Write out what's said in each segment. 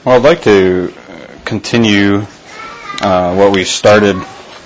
Well, I'd like to continue what we started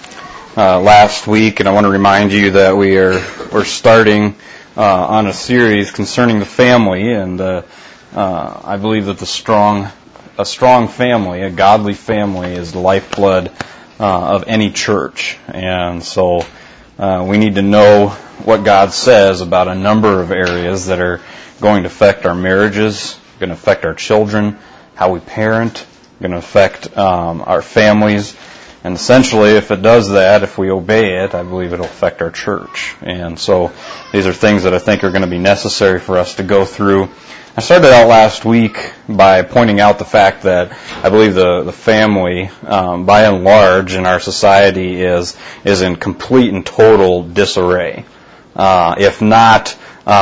last week, and I want to remind you that we're starting on a series concerning the family, and I believe that a strong family, a godly family, is the lifeblood of any church, and so we need to know what God says about a number of areas that are going to affect our marriages, going to affect our children, how we parent, going to affect our families. And essentially, if it does that, if we obey it, I believe it'll affect our church. And so these are things that I think are going to be necessary for us to go through. I started out last week by pointing out the fact that I believe the family, by and large, in our society is in complete and total disarray, if not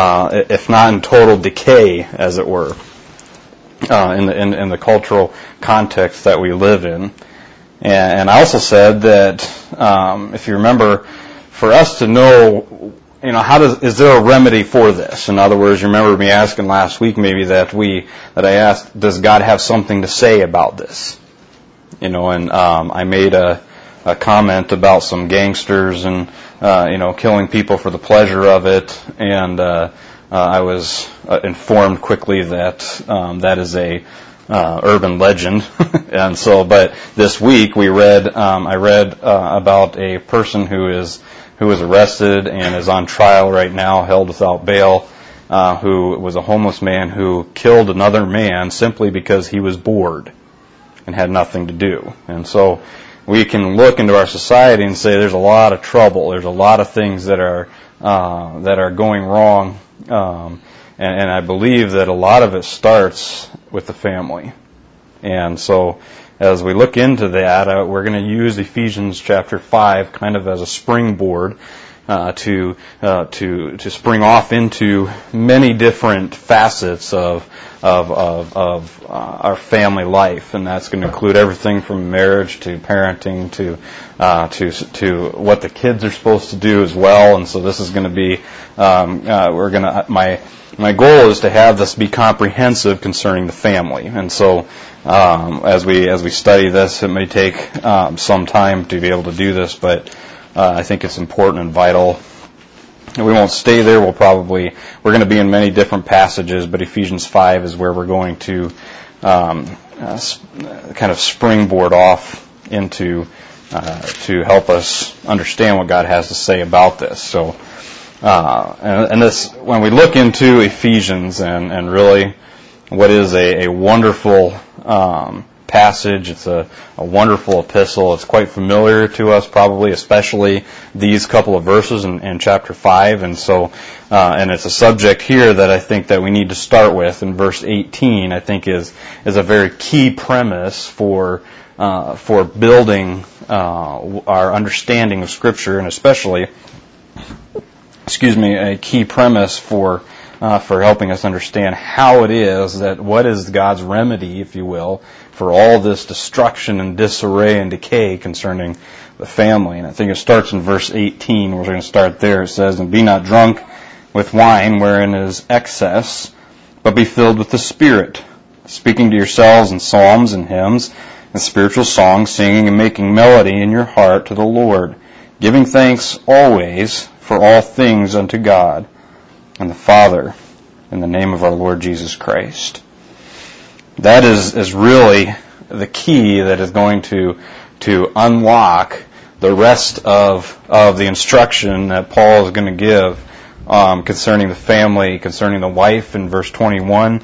in total decay, as it were, in the cultural context that we live in. And I also said that, if you remember, for us to know, is there a remedy for this? In other words, you remember me asking last week maybe that I asked, does God have something to say about this? And I made a comment about some gangsters and, killing people for the pleasure of it, and I was informed quickly that that is a urban legend. And so, but this week I read about a person who was arrested and is on trial right now, held without bail, who was a homeless man who killed another man simply because he was bored and had nothing to do. And so we can look into our society and say there's a lot of trouble, there's a lot of things that are going wrong, and I believe that a lot of it starts with the family. And so as we look into that, we're going to use Ephesians chapter 5 kind of as a springboard to spring off into many different facets of our family life, and that's going to include everything from marriage to parenting to what the kids are supposed to do as well. And so this is going to be my goal is to have this be comprehensive concerning the family. And so as we study this, it may take some time to be able to do this, but I think it's important and vital. And we won't stay there. We're going to be in many different passages, but Ephesians 5 is where we're going to kind of springboard off into to help us understand what God has to say about this. So, and this, when we look into Ephesians and really what is a wonderful passage, it's a wonderful epistle. It's quite familiar to us, probably, especially these couple of verses in chapter 5. And so, and it's a subject here that I think that we need to start with. In verse 18, I think is a very key premise for building our understanding of Scripture, and especially, a key premise for helping us understand how it is that what is God's remedy, if you will, for all this destruction and disarray and decay concerning the family. And I think it starts in verse 18. We're going to start there. It says, "And be not drunk with wine wherein is excess, but be filled with the Spirit, speaking to yourselves in psalms and hymns and spiritual songs, singing and making melody in your heart to the Lord, giving thanks always for all things unto God and the Father, in the name of our Lord Jesus Christ." That is really the key that is going to unlock the rest of the instruction that Paul is going to give concerning the family, concerning the wife in verse 21,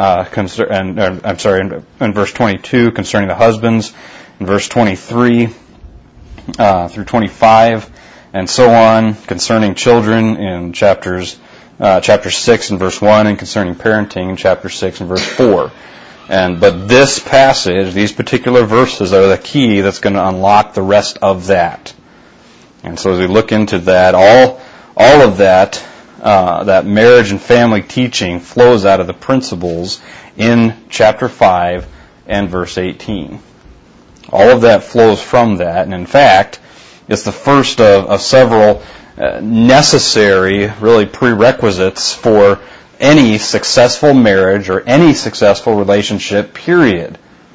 in verse 22, concerning the husbands, in verse 23 through 25, and so on, concerning children in chapter 6 and verse 1, and concerning parenting in chapter 6 and verse 4. But this passage, these particular verses, are the key that's going to unlock the rest of that. And so as we look into that, all of that marriage and family teaching flows out of the principles in chapter 5 and verse 18. All of that flows from that, and in fact, it's the first of several necessary, really, prerequisites for any successful marriage or any successful relationship, period.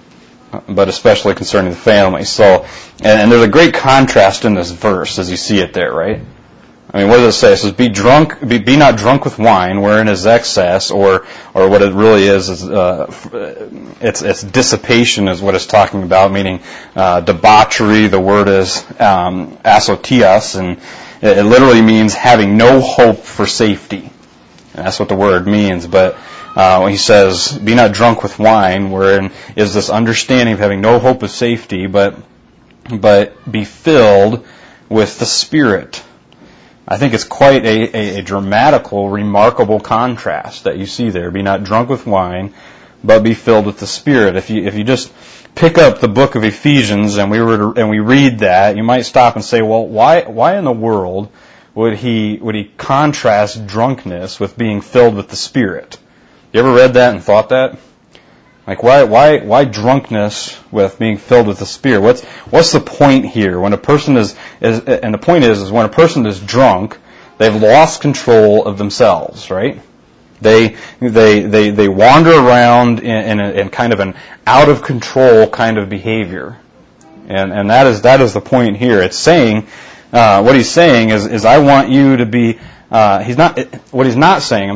but especially concerning the family. So, and there's a great contrast in this verse as you see it there, right? I mean, what does it say? It says, be not drunk with wine, wherein is excess, or what it really is it's dissipation is what it's talking about, meaning debauchery. The word is asotias, and it literally means having no hope for safety. And that's what the word means. But when he says, be not drunk with wine, wherein is this understanding of having no hope of safety, but be filled with the Spirit. I think it's quite a dramatical, remarkable contrast that you see there. Be not drunk with wine, but be filled with the Spirit. If you just pick up the book of Ephesians and we read that, you might stop and say, well, why in the world would he contrast drunkenness with being filled with the Spirit? You ever read that and thought that? Like, why drunkenness with being filled with the Spirit? What's the point here? When a person and the point is when a person is drunk, they've lost control of themselves, right? They wander around in kind of an out of control kind of behavior, and that is the point here. It's saying what he's saying is I want you to be. He's not saying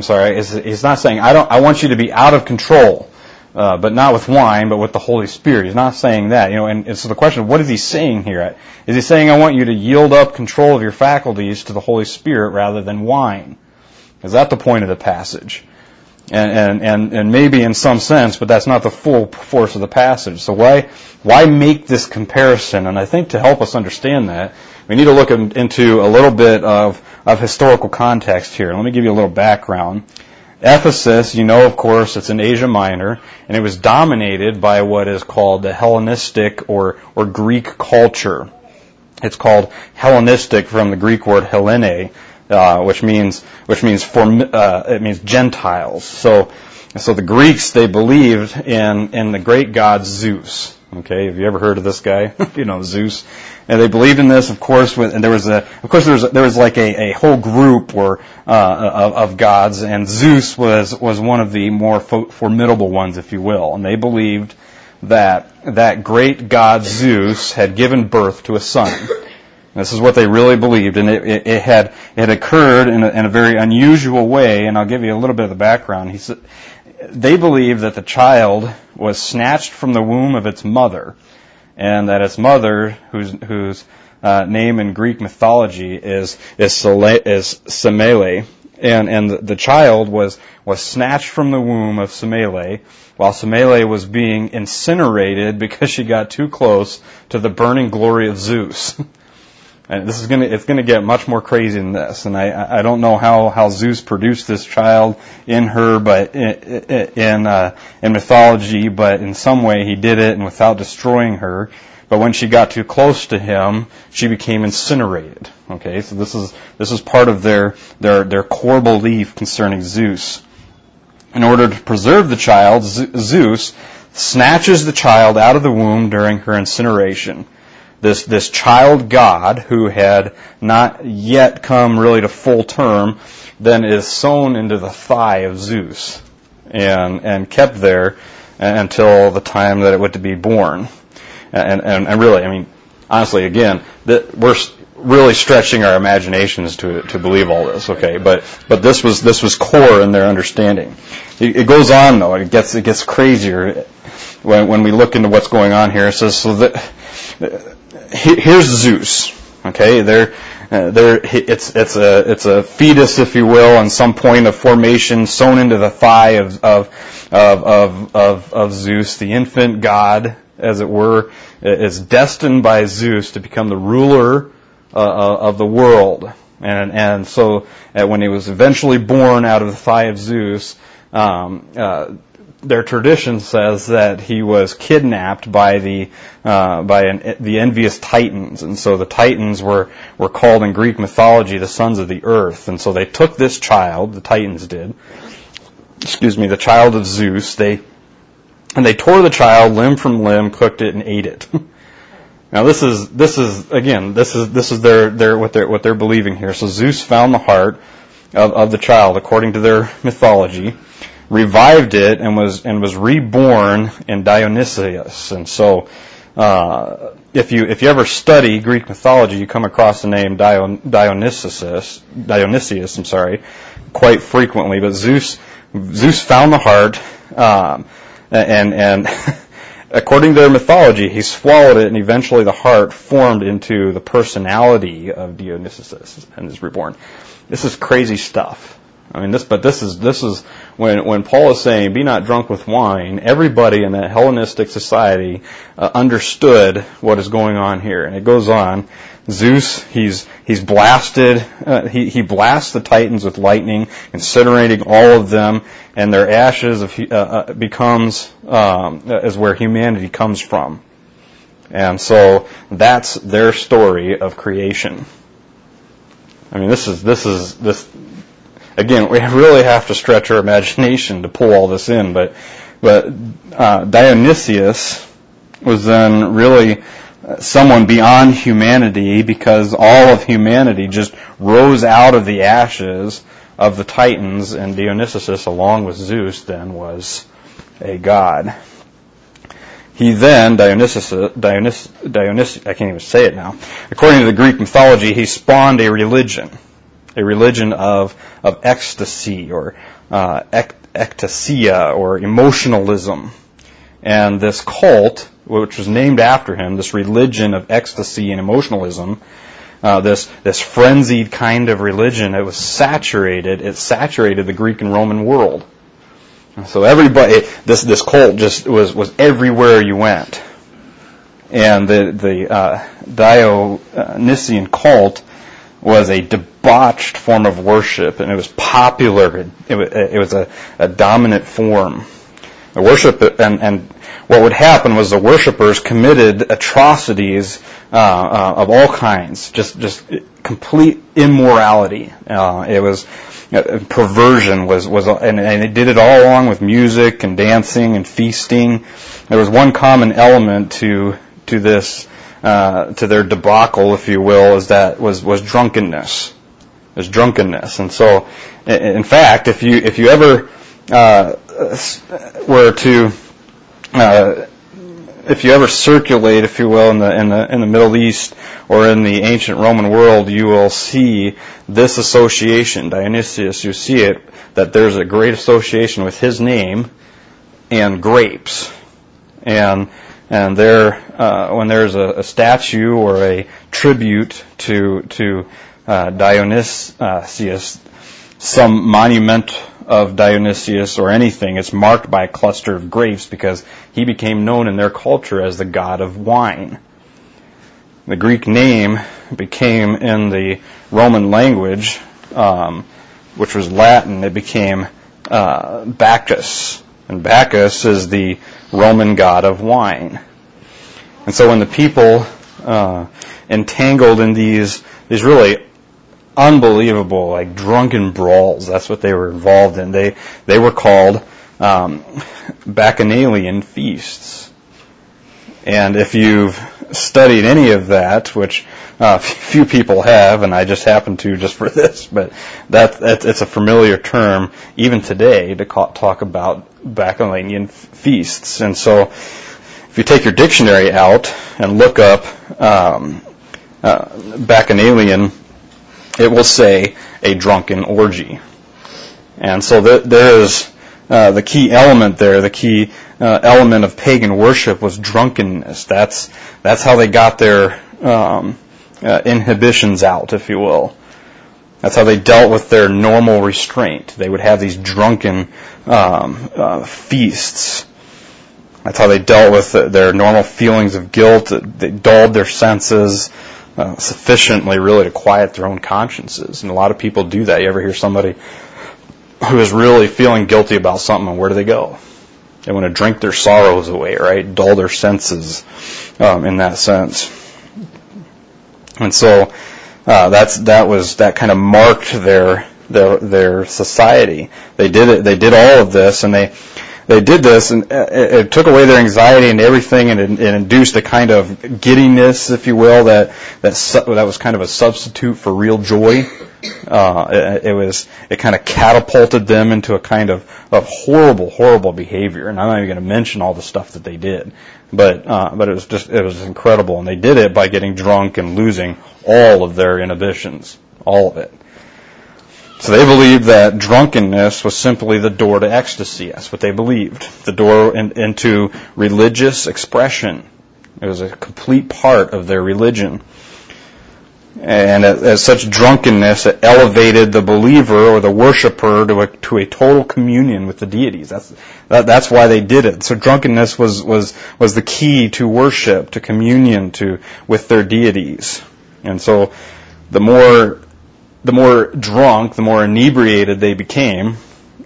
I want you to be out of control. But not with wine, but with the Holy Spirit. He's not saying that, and so the question, what is he saying here? Is he saying, I want you to yield up control of your faculties to the Holy Spirit rather than wine? Is that the point of the passage? And maybe in some sense, but that's not the full force of the passage. So why make this comparison? And I think to help us understand that, we need to look into a little bit of historical context here. Let me give you a little background. Ephesus, of course, it's in Asia Minor, and it was dominated by what is called the Hellenistic or Greek culture. It's called Hellenistic from the Greek word Hellene, which means Gentiles. So the Greeks, they believed in the great god Zeus. Okay, have you ever heard of this guy? Zeus. And they believed in this, of course. And there was like a whole group of gods, and Zeus was one of the more formidable ones, if you will. And they believed that great god Zeus had given birth to a son. This is what they really believed, and it had occurred in a very unusual way. And I'll give you a little bit of the background. They believed that the child was snatched from the womb of its mother, and that its mother, whose name in Greek mythology is Semele, and the child was snatched from the womb of Semele, while Semele was being incinerated because she got too close to the burning glory of Zeus. And it's going to get much more crazy than this. And I don't know how Zeus produced this child in her, but in mythology, but in some way he did it, and without destroying her. But when she got too close to him, she became incinerated. Okay, so this is part of their core belief concerning Zeus. In order to preserve the child, Zeus snatches the child out of the womb during her incineration. This child god, who had not yet come really to full term, then is sewn into the thigh of Zeus and kept there until the time that it would to be born. And really, I mean, honestly, again, we're really stretching our imaginations to believe all this, okay? But this was core in their understanding. It goes on though. It gets crazier when we look into what's going on here. It says so that. Here's Zeus. Okay, it's a fetus, if you will, on some point of formation, sewn into the thigh of Zeus. The infant god, as it were, is destined by Zeus to become the ruler of the world. And so when he was eventually born out of the thigh of Zeus, their tradition says that he was kidnapped by the envious Titans, and so the Titans were called in Greek mythology the sons of the earth, and so they took this child, the Titans did, the child of Zeus, they tore the child limb from limb, cooked it, and ate it. Now this is their what they're believing here. So Zeus found the heart of the child according to their mythology, revived it and was reborn in Dionysius. And so, if you ever study Greek mythology, you come across the name Dionysius, quite frequently. But Zeus found the heart, and according to their mythology, he swallowed it, and eventually the heart formed into the personality of Dionysius and is reborn. This is crazy stuff. I mean, this is when Paul is saying, "Be not drunk with wine." Everybody in that Hellenistic society understood what is going on here, and it goes on. Zeus, he's blasted. He blasts the Titans with lightning, incinerating all of them, and their ashes becomes is where humanity comes from. And so that's their story of creation. I mean, this. Again, we really have to stretch our imagination to pull all this in, but Dionysius was then really someone beyond humanity, because all of humanity just rose out of the ashes of the Titans, and Dionysius, along with Zeus, then was a god. He then, Dionysius, I can't even say it now. According to the Greek mythology, he spawned a religion of ecstasy, or ectasia, or emotionalism. And this cult, which was named after him, this religion of ecstasy and emotionalism, this frenzied kind of religion, it saturated the Greek and Roman world. So everybody, this cult just was everywhere you went. And the Dionysian cult was a debauched form of worship, and it was popular. It was a dominant form. The worship, and what would happen was the worshipers committed atrocities of all kinds, just complete immorality. It was perversion and they did it all along with music and dancing and feasting. There was one common element to this. To their debacle, if you will, was drunkenness. There's drunkenness, and so, in fact, if you ever if you ever circulate, if you will, in the Middle East or in the ancient Roman world, you will see this association, Dionysius. You see it, that there's a great association with his name and grapes, and there, when there's a statue or a tribute to Dionysius, some monument of Dionysius or anything, it's marked by a cluster of grapes, because he became known in their culture as the god of wine. The Greek name became, in the Roman language, which was Latin, it became Bacchus. And Bacchus is the Roman god of wine. And so when the people entangled in these really unbelievable, like drunken brawls, that's what they were involved in. They were called Bacchanalian feasts. And if you've studied any of that, which few people have, and I just happen to just for this, but it's a familiar term even today to talk about Bacchanalian feasts. And so if you take your dictionary out and look up Bacchanalian, it will say a drunken orgy. And so there is the key element there, the key element of pagan worship was drunkenness. That's how they got their inhibitions out, if you will. That's how they dealt with their normal restraint. They would have these drunken feasts. That's how they dealt with their normal feelings of guilt. They dulled their senses sufficiently, really, to quiet their own consciences. And a lot of people do that. You ever hear somebody who is really feeling guilty about something, and where do they go? They want to drink their sorrows away, right? Dull their senses in that sense. And so that kind of marked their society. They did all of this, and they did this, and it took away their anxiety and everything, and it induced a kind of giddiness, if you will, that was kind of a substitute for real joy. It kind of catapulted them into a kind of horrible behavior, and I'm not even going to mention all the stuff that they did, but it was incredible, and they did it by getting drunk and losing all of their inhibitions, all of it. So they believed that drunkenness was simply the door to ecstasy. That's what they believed. The door into religious expression. It was a complete part of their religion. And as such drunkenness, it elevated the believer or the worshiper to a total communion with the deities. That's why they did it. So drunkenness was the key to worship, to communion with their deities. And so the more drunk, the more inebriated they became,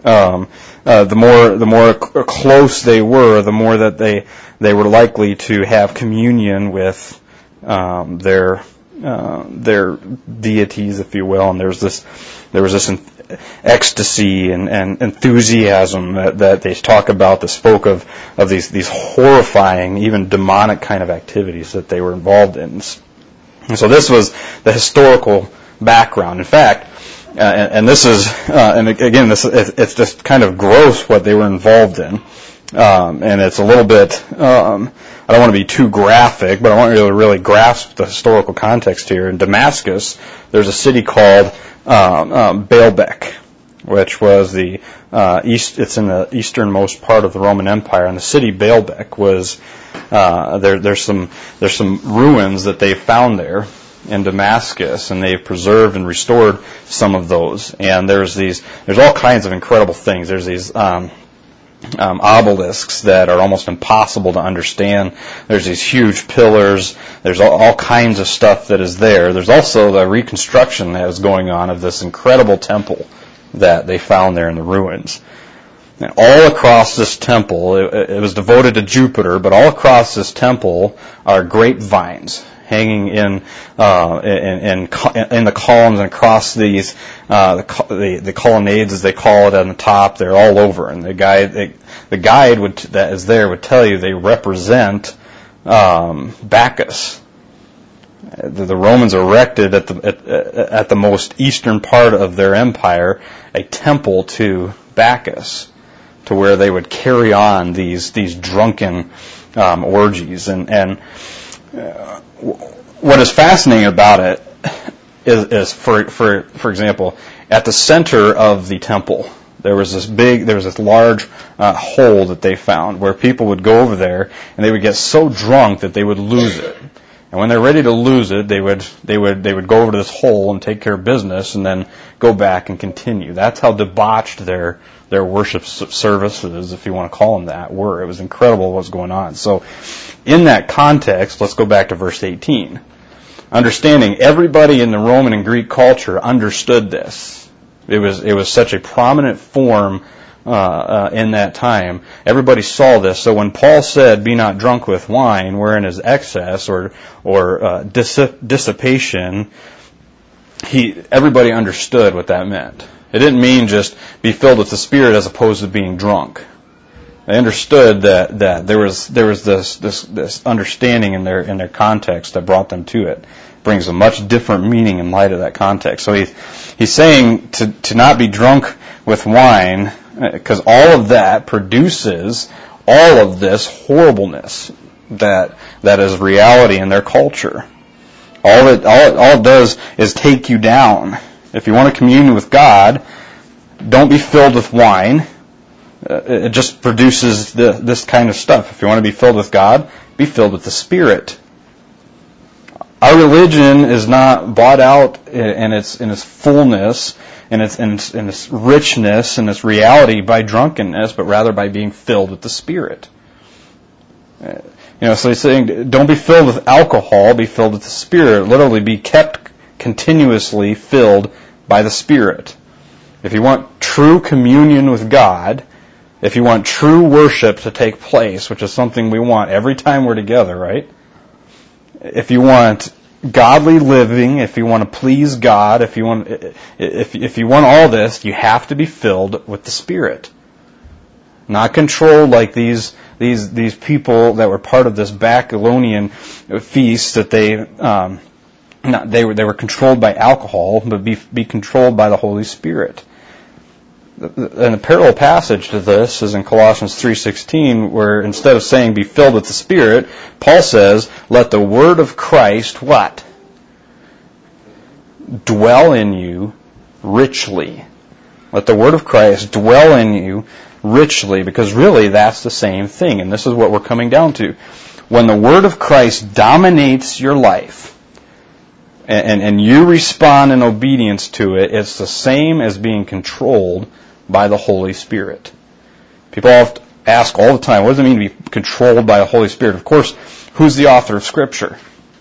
the more close they were, the more that they were likely to have communion with their deities, if you will. And there was this ecstasy and enthusiasm that they talk about that spoke of these horrifying, even demonic kind of activities that they were involved in. And so this was the historical background. In fact, and this is, and again, it's just kind of gross what they were involved in, and it's a little bit. I don't want to be too graphic, but I want you to really grasp the historical context here. In Damascus, there's a city called Baalbek, which was it's in the easternmost part of the Roman Empire, and the city Baalbek was there's some ruins that they found there in Damascus, and they've preserved and restored some of those. And there's all kinds of incredible things. There's these obelisks that are almost impossible to understand. There's these huge pillars. There's all kinds of stuff that is there. There's also the reconstruction that is going on of this incredible temple that they found there in the ruins. And all across this temple, it was devoted to Jupiter, but all across this temple are grapevines hanging in the columns and across these the colonnades, as they call it, on the top. They're all over, and the guide that is there would tell you they represent Bacchus. The Romans erected at the most eastern part of their empire a temple to Bacchus, to where they would carry on these drunken orgies. And what is fascinating about it is for example, at the center of the temple, there was this large hole that they found where people would go over there and they would get so drunk that they would lose it. And when they're ready to lose it, they would go over to this hole and take care of business and then go back and continue. That's how debauched their worship services, if you want to call them that, were. It was incredible what was going on. So in that context, let's go back to verse 18. Understanding everybody in the Roman and Greek culture understood this. It was such a prominent form in that time. Everybody saw this. So when Paul said, "Be not drunk with wine, wherein is excess or dissipation," everybody understood what that meant. It didn't mean just be filled with the Spirit as opposed to being drunk. They understood that there was this understanding in their context that brought them to it. Brings a much different meaning in light of that context. So he's saying to not be drunk with wine, because all of that produces all of this horribleness that is reality in their culture. All it does is take you down. If you want to commune with God, don't be filled with wine. It just produces this kind of stuff. If you want to be filled with God, be filled with the Spirit. Our religion is not bought out in its fullness, in its richness, and its reality by drunkenness, but rather by being filled with the Spirit. So he's saying, don't be filled with alcohol, be filled with the Spirit. Literally, be kept continuously filled by the Spirit. If you want true communion with God, if you want true worship to take place, which is something we want every time we're together, right? If you want godly living, if you want to please God, if you want all this, you have to be filled with the Spirit. Not controlled like these people that were part of this Babylonian feast that they were controlled by alcohol, but be controlled by the Holy Spirit. And a parallel passage to this is in Colossians 3:16, where instead of saying be filled with the Spirit, Paul says, let the word of Christ, what? Dwell in you richly. Let the word of Christ dwell in you richly, because really that's the same thing, and this is what we're coming down to. When the word of Christ dominates your life, and you respond in obedience to it, it's the same as being controlled by the Holy Spirit. People often ask all the time, what does it mean to be controlled by the Holy Spirit? Of course, who's the author of Scripture?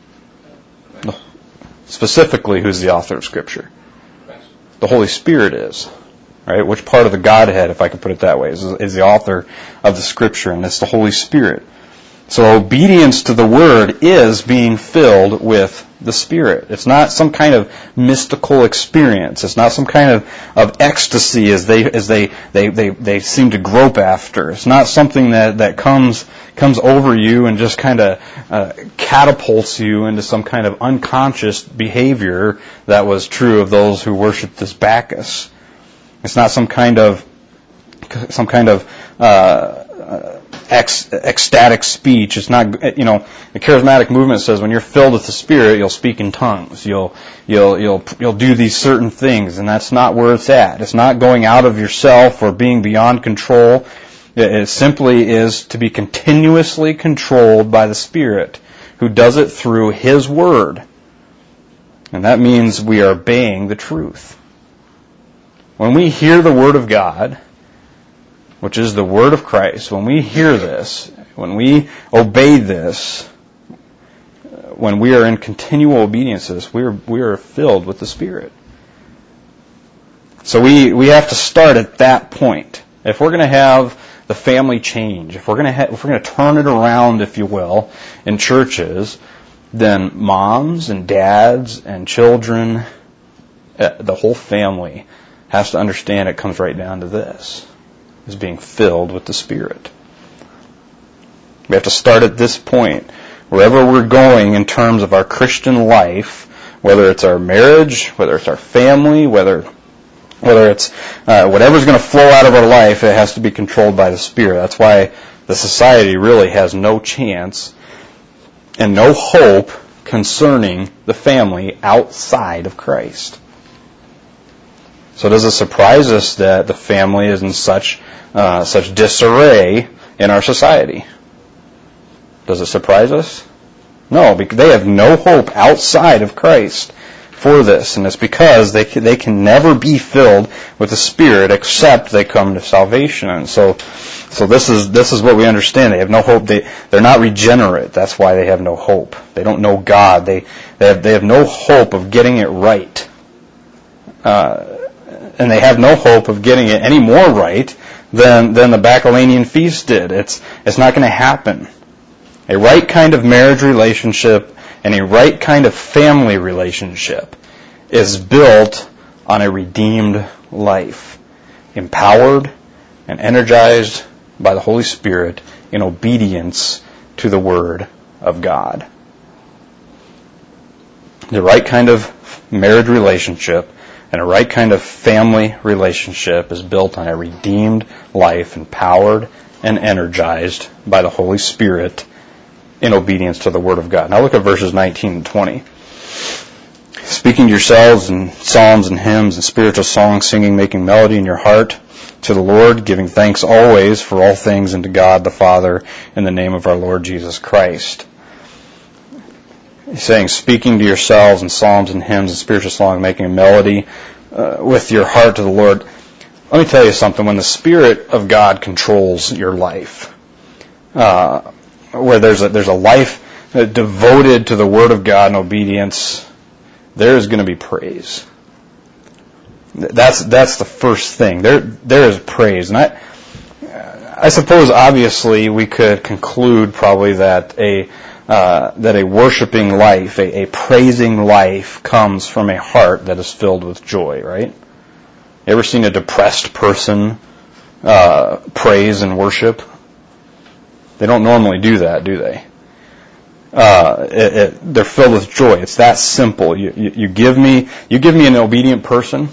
Specifically, who's the author of Scripture? The Holy Spirit is. Right? Which part of the Godhead, if I can put it that way, is the author of the Scripture, and it's the Holy Spirit. So obedience to the Word is being filled with the Spirit. It's not some kind of mystical experience. It's not some kind of ecstasy as they seem to grope after. It's not something that comes over you and just kind of catapults you into some kind of unconscious behavior that was true of those who worshiped this Bacchus. It's not some kind of ecstatic speech. It's not, the charismatic movement says when you're filled with the Spirit, you'll speak in tongues. You'll do these certain things, and that's not where it's at. It's not going out of yourself or being beyond control. It simply is to be continuously controlled by the Spirit, who does it through His Word. And that means we are obeying the truth. When we hear the Word of God, which is the Word of Christ, when we hear this, when we obey this, when we are in continual obedience to this, we are filled with the Spirit. So we have to start at that point. If we're going to have the family change, if we're going to turn it around, if you will, in churches, then moms and dads and children, the whole family has to understand it comes right down to this, is being filled with the Spirit. We have to start at this point. Wherever we're going in terms of our Christian life, whether it's our marriage, whether it's our family, whether it's whatever's going to flow out of our life, it has to be controlled by the Spirit. That's why the society really has no chance and no hope concerning the family outside of Christ. So does it surprise us that the family is in such disarray in our society? Does it surprise us? No, because they have no hope outside of Christ for this, and it's because they can never be filled with the Spirit except they come to salvation. And so this is what we understand. They have no hope. They're not regenerate. That's why they have no hope. They don't know God. They have no hope of getting it right. And they have no hope of getting it any more right than the Babylonian feast did. It's not going to happen. A right kind of marriage relationship and a right kind of family relationship is built on a redeemed life, empowered and energized by the Holy Spirit in obedience to the Word of God. The right kind of marriage relationship and a right kind of family relationship is built on a redeemed life, empowered and energized by the Holy Spirit in obedience to the Word of God. Now look at verses 19 and 20. Speaking to yourselves in psalms and hymns and spiritual songs, singing, making melody in your heart to the Lord, giving thanks always for all things unto God the Father in the name of our Lord Jesus Christ. He's saying, speaking to yourselves in psalms and hymns and spiritual songs, making a melody with your heart to the Lord. Let me tell you something. When the Spirit of God controls your life, where there's a life devoted to the Word of God and obedience, there is going to be praise. That's the first thing. There is praise, and I suppose obviously we could conclude probably that a worshiping life, a praising life, comes from a heart that is filled with joy, right? You ever seen a depressed person praise and worship. They don't normally do that, do they? They're filled with joy. It's that simple. You give me an obedient person,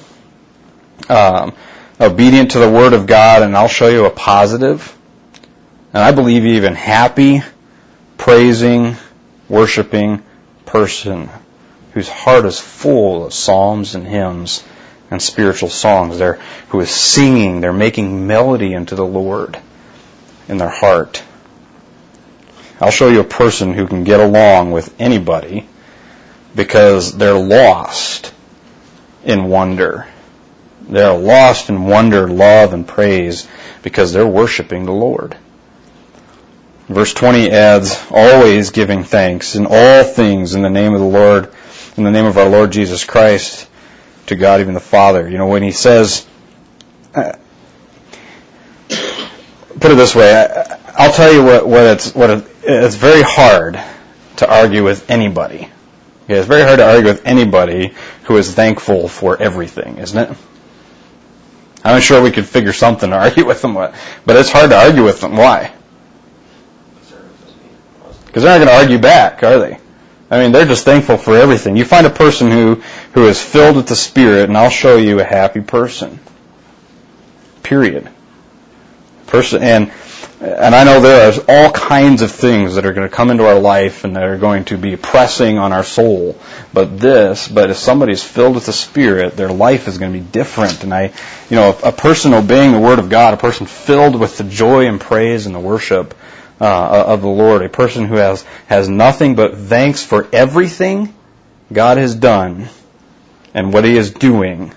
obedient to the Word of God, and I'll show you a positive, and I believe even happy, praising, worshiping person whose heart is full of psalms and hymns and spiritual songs. Who is singing, they're making melody unto the Lord in their heart. I'll show you a person who can get along with anybody because they're lost in wonder. They're lost in wonder, love, and praise because they're worshiping the Lord. Verse 20 adds, always giving thanks in all things in the name of the Lord, in the name of our Lord Jesus Christ, to God even the Father. You know, when he says, put it this way, I'll tell you it's very hard to argue with anybody. Okay, it's very hard to argue with anybody who is thankful for everything, isn't it? I'm sure we could figure something to argue with them, but it's hard to argue with them. Why? Because they're not going to argue back, are they? I mean, they're just thankful for everything. You find a person who is filled with the Spirit, and I'll show you a happy person. Period. And I know there are all kinds of things that are going to come into our life and that are going to be pressing on our soul. But if somebody's filled with the Spirit, their life is going to be different. And a person obeying the Word of God, a person filled with the joy and praise and the worship of the Lord, a person who has nothing but thanks for everything God has done and what He is doing.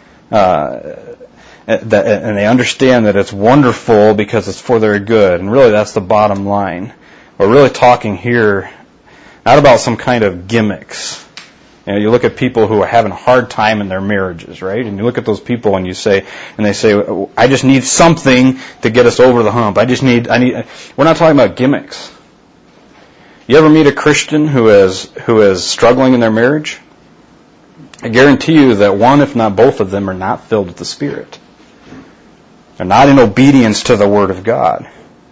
And they understand that it's wonderful because it's for their good. And really, that's the bottom line. We're really talking here not about some kind of gimmicks. You look at people who are having a hard time in their marriages, right? And you look at those people and they say, I just need something to get us over the hump. I need. We're not talking about gimmicks. You ever meet a Christian who is struggling in their marriage? I guarantee you that one, if not both of them, are not filled with the Spirit. They're not in obedience to the Word of God.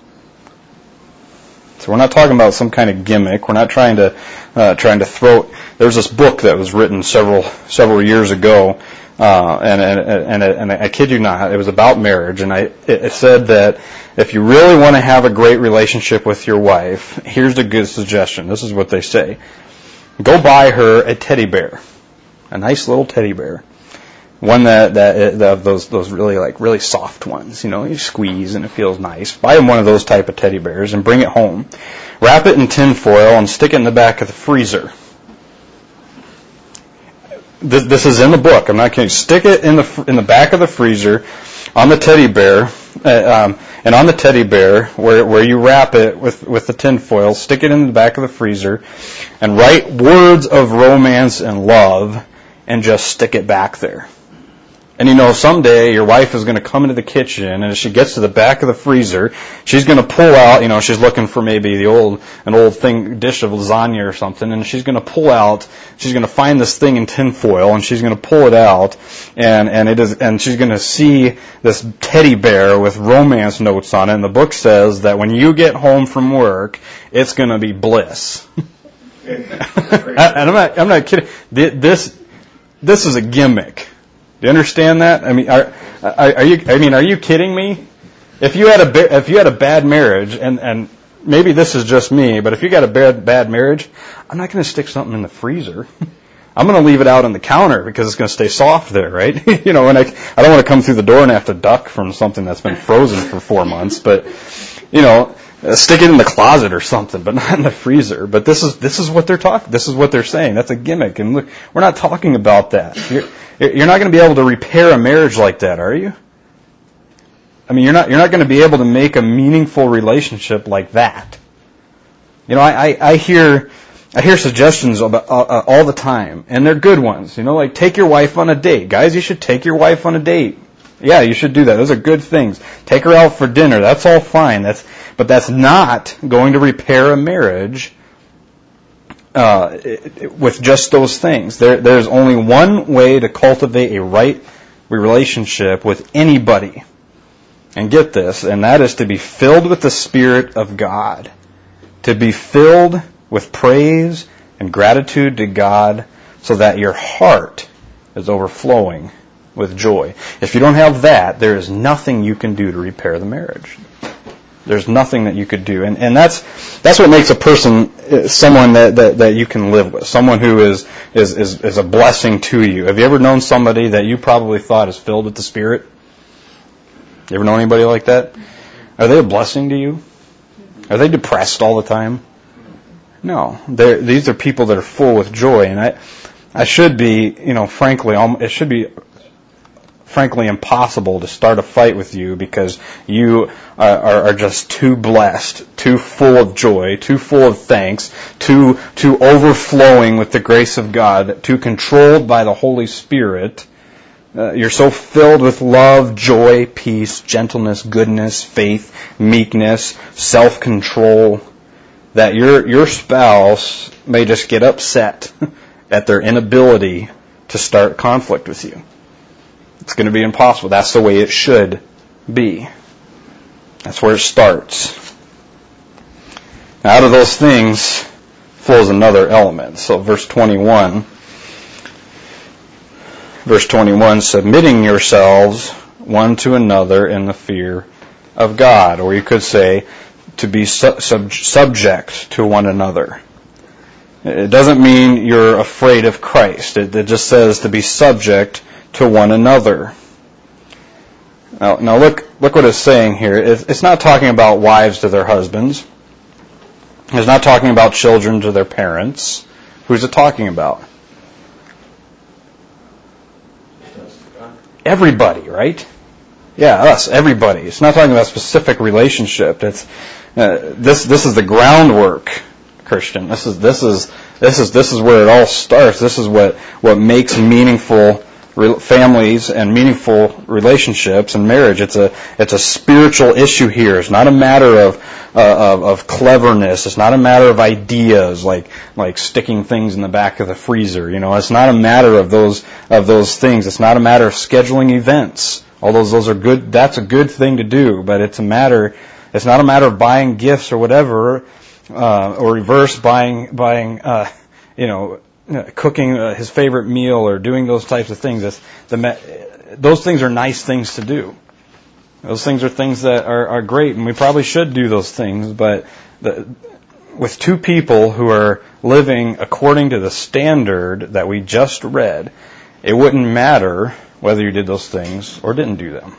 So we're not talking about some kind of gimmick. We're not trying to throw. There's this book that was written several years ago, and I kid you not, it was about marriage, and it said that if you really want to have a great relationship with your wife, here's a good suggestion. This is what they say: go buy her a teddy bear, a nice little teddy bear. One that those really soft ones, you squeeze and it feels nice. Buy him one of those type of teddy bears and bring it home. Wrap it in tin foil and stick it in the back of the freezer. This is in the book. I'm not kidding. Stick it in the back of the freezer on the teddy bear, and on the teddy bear where you wrap it with the tin foil, stick it in the back of the freezer, and write words of romance and love, and just stick it back there. And someday your wife is going to come into the kitchen, and as she gets to the back of the freezer, she's going to pull out, she's looking for maybe dish of lasagna or something, and she's going to find this thing in tin foil, and she's going to pull it out, and she's going to see this teddy bear with romance notes on it, and the book says that when you get home from work, it's going to be bliss. And I'm not kidding. This is a gimmick. Do you understand that? I mean, are you kidding me? If you had a bad marriage, and maybe this is just me, but if you got a bad marriage, I'm not going to stick something in the freezer. I'm going to leave it out on the counter because it's going to stay soft there, right? And I don't want to come through the door and have to duck from something that's been frozen for 4 months, but stick it in the closet or something, but not in the freezer. But this is what they're talking. This is what they're saying. That's a gimmick. And look, we're not talking about that. You're not going to be able to repair a marriage like that, are you? I mean, you're not going to be able to make a meaningful relationship like that. I hear suggestions about, all the time, and they're good ones. Like take your wife on a date, guys. You should take your wife on a date. Yeah, you should do that. Those are good things. Take her out for dinner. That's all fine. But that's not going to repair a marriage with just those things. There's only one way to cultivate a right relationship with anybody, And get this, and that is to be filled with the Spirit of God. To be filled with praise and gratitude to God so that your heart is overflowing with joy. If you don't have that, there is nothing you can do to repair the marriage. There's nothing that you could do. And that's what makes a person someone that you can live with. Someone who is a blessing to you. Have you ever known somebody that you probably thought is filled with the Spirit? You ever know anybody like that? Are they a blessing to you? Are they depressed all the time? No. These are people that are full with joy. And I should be, frankly, it should be frankly impossible to start a fight with you because you are just too blessed, too full of joy, too full of thanks, too overflowing with the grace of God, too controlled by the Holy Spirit. You're so filled with love, joy, peace, gentleness, goodness, faith, meekness, self-control, that your spouse may just get upset at their inability to start conflict with you. It's going to be impossible. That's the way it should be. That's where it starts. Now, out of those things flows another element. So verse 21, submitting yourselves one to another in the fear of God. Or you could say, to be subject to one another. It doesn't mean you're afraid of Christ. It just says to be subject to one another. Now look what it's saying here. It's not talking about wives to their husbands. It's not talking about children to their parents. Who's it talking about? Everybody, right? Yeah, us, everybody. It's not talking about a specific relationship. It's this is the groundwork, Christian. This is where it all starts. This is what makes meaningful families and meaningful relationships and marriage. It's a spiritual issue here. It's not a matter of cleverness. It's not a matter of ideas like sticking things in the back of the freezer. It's not a matter of those things. It's not a matter of scheduling events. Although those are good, that's a good thing to do. But it's not a matter of buying gifts or whatever, or reverse buying cooking his favorite meal or doing those types of things. Those things are nice things to do. Those things are things that are great, and we probably should do those things, but with two people who are living according to the standard that we just read, it wouldn't matter whether you did those things or didn't do them.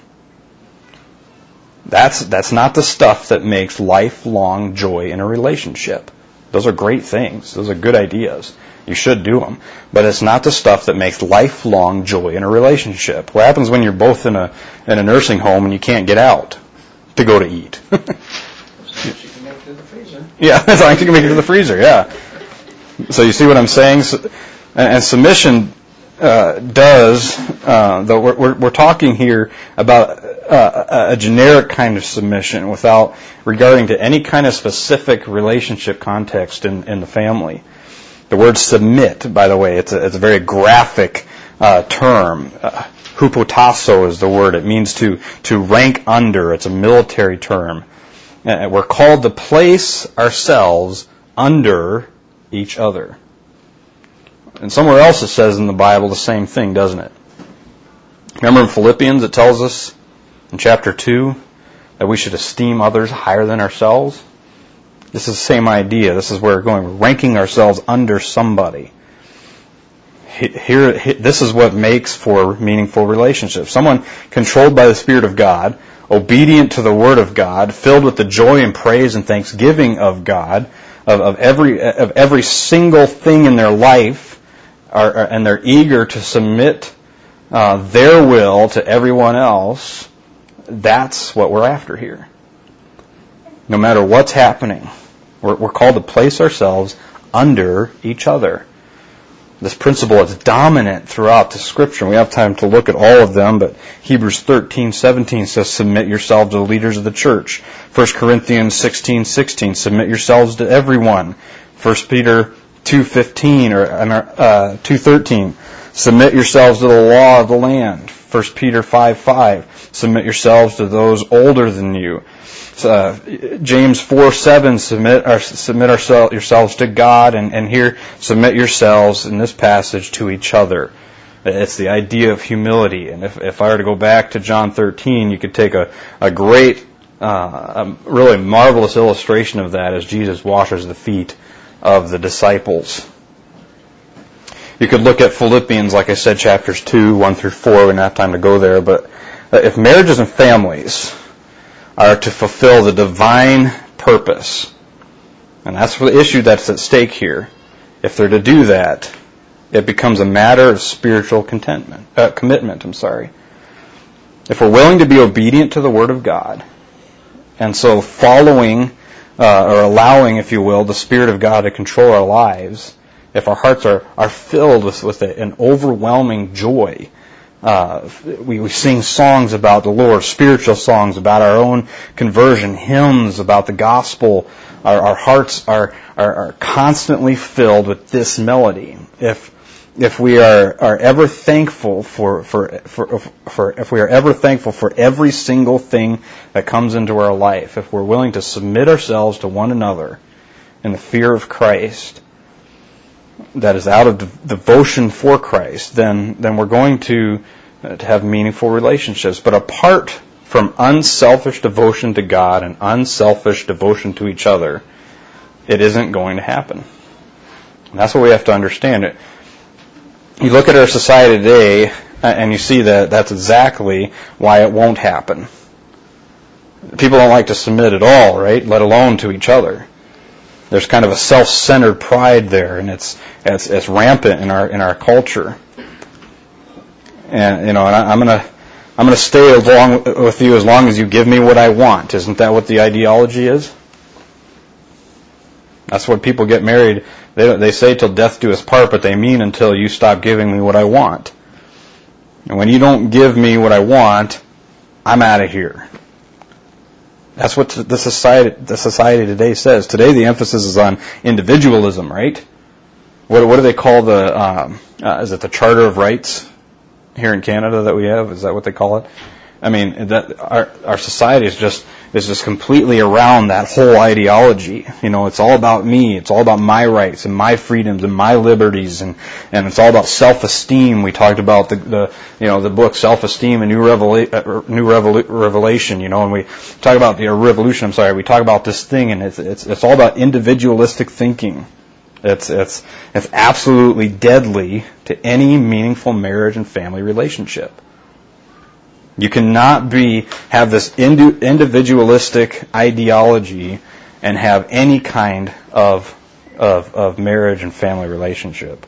That's not the stuff that makes lifelong joy in a relationship. Those are great things. Those are good ideas. You should do them. But it's not the stuff that makes lifelong joy in a relationship. What happens when you're both in a nursing home and you can't get out to go to eat? You can make it to the freezer. Yeah, as long as you can make it to the freezer, yeah. So you see what I'm saying? And submission does, though we're talking here about a generic kind of submission without regarding to any kind of specific relationship context in the family. The word submit, by the way, it's a very graphic term. Hupotasso is the word. It means to rank under. It's a military term. We're called to place ourselves under each other. And somewhere else it says in the Bible the same thing, doesn't it? Remember in Philippians it tells us in chapter 2 that we should esteem others higher than ourselves? This is the same idea. This is where we're going. We're ranking ourselves under somebody. This is what makes for meaningful relationships. Someone controlled by the Spirit of God, obedient to the Word of God, filled with the joy and praise and thanksgiving of God, of every single thing in their life, and they're eager to submit their will to everyone else. That's what we're after here. No matter what's happening, we're called to place ourselves under each other. This principle is dominant throughout the Scripture. We have time to look at all of them, but Hebrews 13:17 says, submit yourselves to the leaders of the church. 1 Corinthians 16:16, submit yourselves to everyone. 1 Peter 2:15 or 2:13, submit yourselves to the law of the land. 1 Peter 5:5, submit yourselves to those older than you. James 4:7, submit yourselves to God, and here, submit yourselves in this passage to each other. It's the idea of humility. And if I were to go back to John 13, you could take a great, a really marvelous illustration of that as Jesus washes the feet of the disciples. You could look at Philippians, like I said, chapters 2, 1 through 4. We don't have time to go there. But if marriages and families are to fulfill the divine purpose, and that's the issue that's at stake here, if they're to do that, it becomes a matter of spiritual commitment. If we're willing to be obedient to the Word of God, and so following or allowing, if you will, the Spirit of God to control our lives, if our hearts are filled with an overwhelming joy, we sing songs about the Lord, spiritual songs about our own conversion, hymns about the gospel. Our hearts are constantly filled with this melody. If we are ever thankful for every single thing that comes into our life, if we're willing to submit ourselves to one another in the fear of Christ, that is out of devotion for Christ, then we're going to have meaningful relationships. But apart from unselfish devotion to God and unselfish devotion to each other, it isn't going to happen. And that's what we have to understand. You look at our society today, and you see that that's exactly why it won't happen. People don't like to submit at all, right? Let alone to each other. There's kind of a self-centered pride there, and it's rampant in our culture. And I'm gonna stay along with you as long as you give me what I want. Isn't that what the ideology is? That's what people get married. They say till death do us part, but they mean until you stop giving me what I want. And when you don't give me what I want, I'm out of here. That's what the society today says. Today the emphasis is on individualism, right? What do they call is it the Charter of Rights here in Canada that we have? Is that what they call it? I mean, that our society is just completely around that whole ideology. It's all about me. It's all about my rights and my freedoms and my liberties, and it's all about self-esteem. We talked about the book Self-Esteem, a New Revelation. And we talk about the revolution. We talk about this thing, and it's all about individualistic thinking. It's absolutely deadly to any meaningful marriage and family relationship. You cannot have this individualistic ideology and have any kind of marriage and family relationship.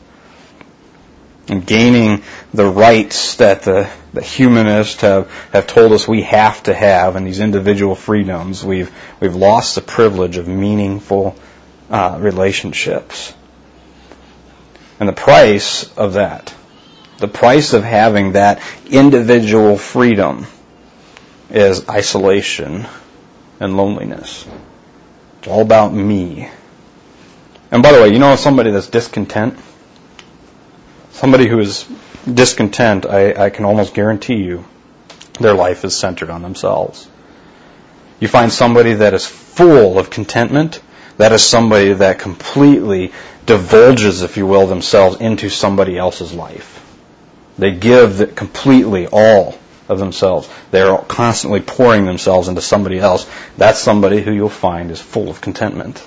And gaining the rights that the humanists have told us we have to have, and these individual freedoms, we've lost the privilege of meaningful relationships. And the price of that, the price of having that individual freedom, is isolation and loneliness. It's all about me. And by the way, somebody that's discontent? Somebody who is discontent, I can almost guarantee you, their life is centered on themselves. You find somebody that is full of contentment, that is somebody that completely divulges, if you will, themselves into somebody else's life. They give completely all of themselves. They're constantly pouring themselves into somebody else. That's somebody who you'll find is full of contentment.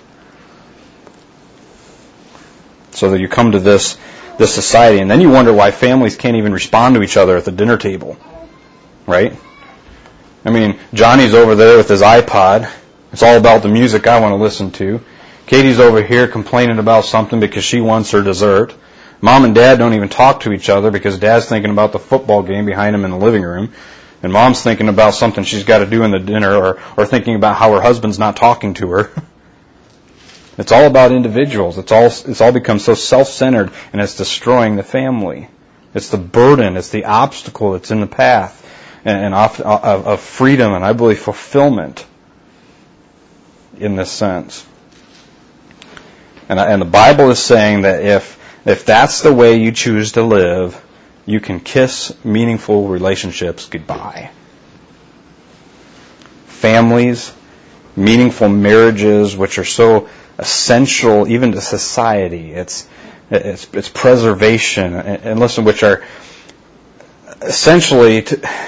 So that you come to this society, and then you wonder why families can't even respond to each other at the dinner table. Right? I mean, Johnny's over there with his iPod. It's all about the music I want to listen to. Katie's over here complaining about something because she wants her dessert. Mom and Dad don't even talk to each other because Dad's thinking about the football game behind him in the living room, and Mom's thinking about something she's got to do in the dinner, or thinking about how her husband's not talking to her. It's all about individuals. It's all become so self-centered, and it's destroying the family. It's the burden. It's the obstacle that's in the path of freedom and, I believe, fulfillment in this sense. And the Bible is saying that if that's the way you choose to live, you can kiss meaningful relationships goodbye. Families, meaningful marriages, which are so essential even to society. It's preservation, and listen, which are essentially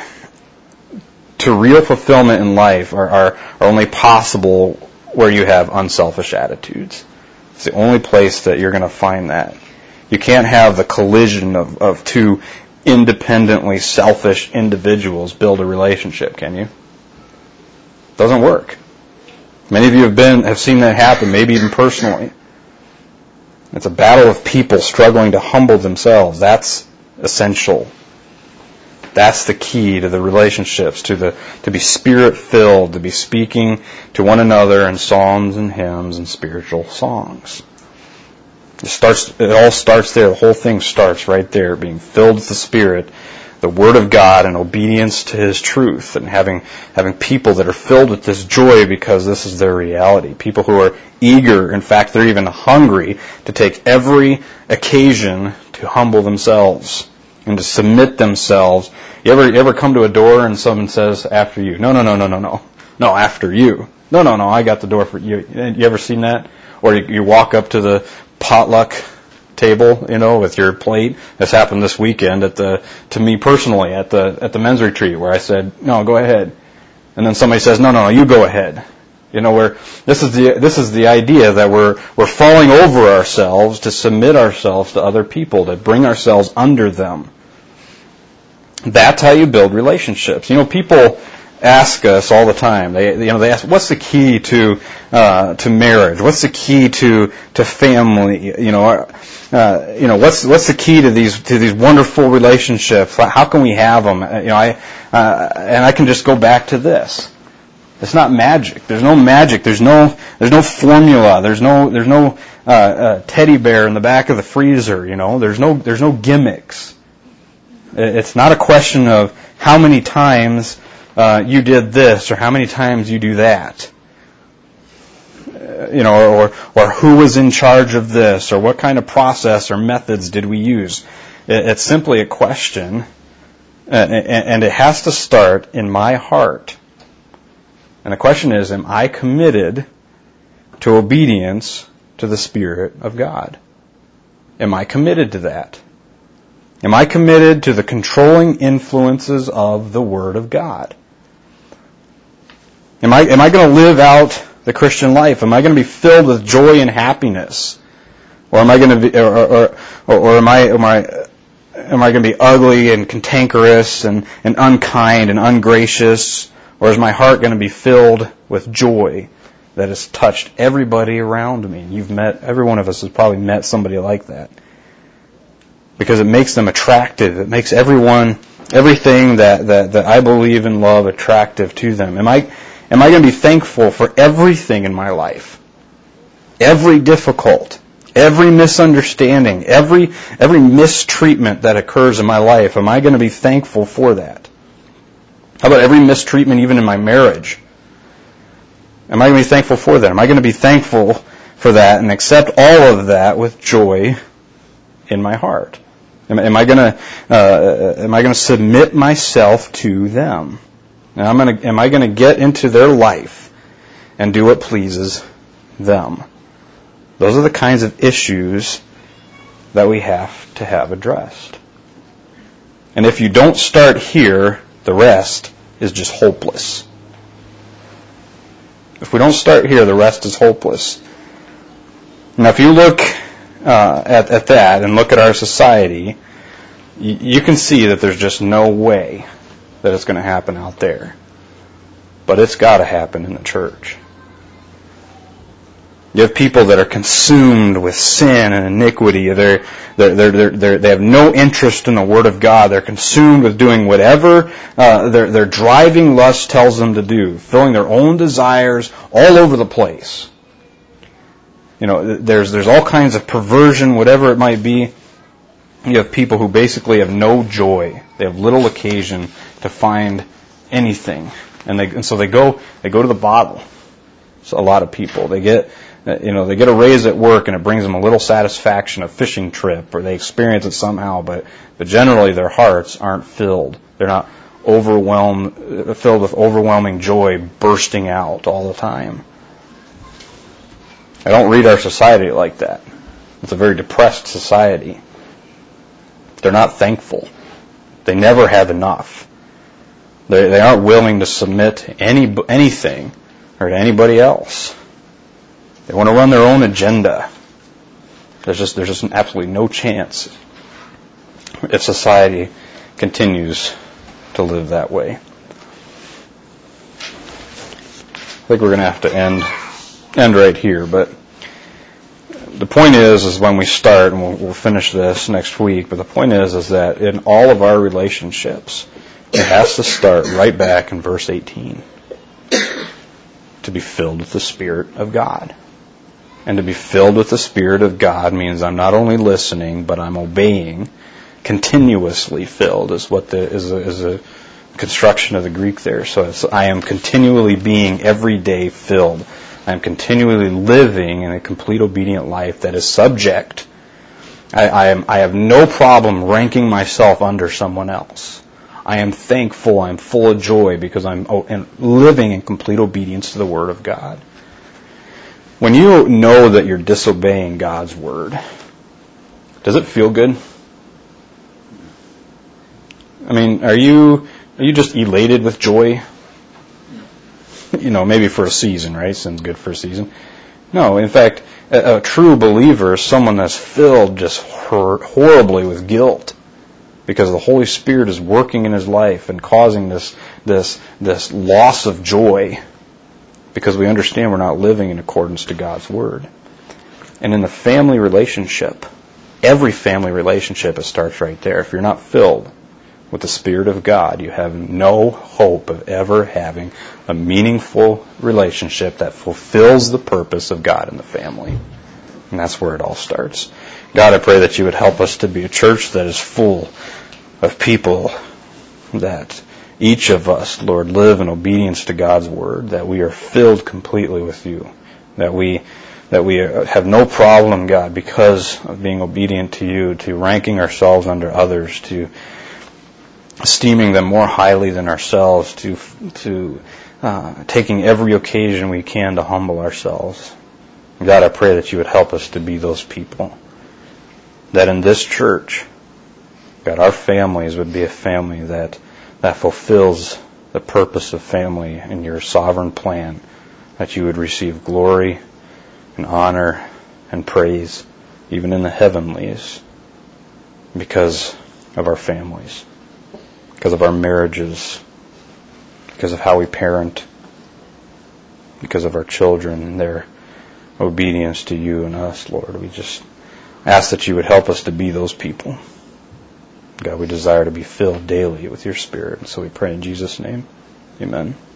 to real fulfillment in life are only possible where you have unselfish attitudes. It's the only place that you're going to find that. You can't have the collision of two independently selfish individuals build a relationship, can you? It doesn't work. Many of you have seen that happen, maybe even personally. It's a battle of people struggling to humble themselves. That's essential. That's the key to the relationships, to be Spirit-filled, to be speaking to one another in psalms and hymns and spiritual songs. It all starts there. The whole thing starts right there, being filled with the Spirit, the Word of God, and obedience to His truth, and having people that are filled with this joy because this is their reality. People who are eager, in fact, they're even hungry to take every occasion to humble themselves and to submit themselves. You ever come to a door and someone says, after you? No, after you. No, I got the door for you. You ever seen that? Or you walk up to the potluck table, with your plate. This happened this weekend to me personally at the men's retreat, where I said, no, go ahead. And then somebody says, no, you go ahead. Where this is the idea that we're falling over ourselves to submit ourselves to other people, to bring ourselves under them. That's how you build relationships. People ask us all the time. They ask, what's the key to marriage? What's the key to family? What's the key to these wonderful relationships? How can we have them? And I can just go back to this. It's not magic. There's no magic. There's no formula. There's no teddy bear in the back of the freezer. There's no gimmicks. It's not a question of how many times you did this or how many times you do that. Or who was in charge of this, or what kind of process or methods did we use. It's simply a question, and it has to start in my heart. And the question is, am I committed to obedience to the Spirit of God? Am I committed to that? Am I committed to the controlling influences of the Word of God? Am I going to live out the Christian life? Am I going to be filled with joy and happiness, or am I going to be, or am I going to be ugly and cantankerous and unkind and ungracious, or is my heart going to be filled with joy that has touched everybody around me? Every one of us has probably met somebody like that, because it makes them attractive. It makes everything that I believe and love attractive to them. Am I going to be thankful for everything in my life? Every difficult, every misunderstanding, every mistreatment that occurs in my life, am I going to be thankful for that? How about every mistreatment even in my marriage? Am I going to be thankful for that? Am I going to be thankful for that and accept all of that with joy in my heart? Am I going to submit myself to them? Now, am I going to get into their life and do what pleases them? Those are the kinds of issues that we have to have addressed. And if you don't start here, the rest is just hopeless. If we don't start here, the rest is hopeless. Now, if you look at that and look at our society, you can see that there's just no way that it's going to happen out there. But it's got to happen in the church. You have people that are consumed with sin and iniquity. They have no interest in the Word of God. They're consumed with doing whatever their driving lust tells them to do, filling their own desires all over the place. There's all kinds of perversion, whatever it might be. You have people who basically have no joy. They have little occasion to find anything, and so they go to the bottle. So a lot of people, they get They get a raise at work and it brings them a little satisfaction, a fishing trip, or they experience it somehow, but generally their hearts aren't filled. They're not filled with overwhelming joy bursting out all the time. I don't read our society like that. It's a very depressed society. They're not thankful. They never have enough. They aren't willing to submit to anything or to anybody else. They want to run their own agenda. There's just absolutely no chance if society continues to live that way. I think we're going to have to end right here, but the point is when we start, and we'll finish this next week, but the point is that in all of our relationships, it has to start right back in verse 18. To be filled with the Spirit of God. And to be filled with the Spirit of God means I'm not only listening, but I'm obeying. Continuously filled is what is a construction of the Greek there. So I am continually being every day filled. I am continually living in a complete obedient life that is subject. I have no problem ranking myself under someone else. I am thankful, I'm full of joy because I'm living in complete obedience to the Word of God. When you know that you're disobeying God's Word, does it feel good? I mean, are you just elated with joy? Maybe for a season, right? Sin's good for a season. No, in fact, a true believer is someone that's filled just horribly with guilt because the Holy Spirit is working in his life and causing this loss of joy because we understand we're not living in accordance to God's Word. And in the family relationship, every family relationship, it starts right there. If you're not filled with the Spirit of God, you have no hope of ever having a meaningful relationship that fulfills the purpose of God in the family. And that's where it all starts. God, I pray that you would help us to be a church that is full of people that each of us, Lord, live in obedience to God's Word, that we are filled completely with you, that we have no problem, God, because of being obedient to you, to ranking ourselves under others, to esteeming them more highly than ourselves, to taking every occasion we can to humble ourselves. God, I pray that you would help us to be those people. That in this church, God, our families would be a family that fulfills the purpose of family in your sovereign plan, that you would receive glory and honor and praise, even in the heavenlies, because of our families, because of our marriages, because of how we parent, because of our children and their obedience to you and us, Lord. We just ask that you would help us to be those people. God, we desire to be filled daily with your Spirit. And so we pray in Jesus' name. Amen.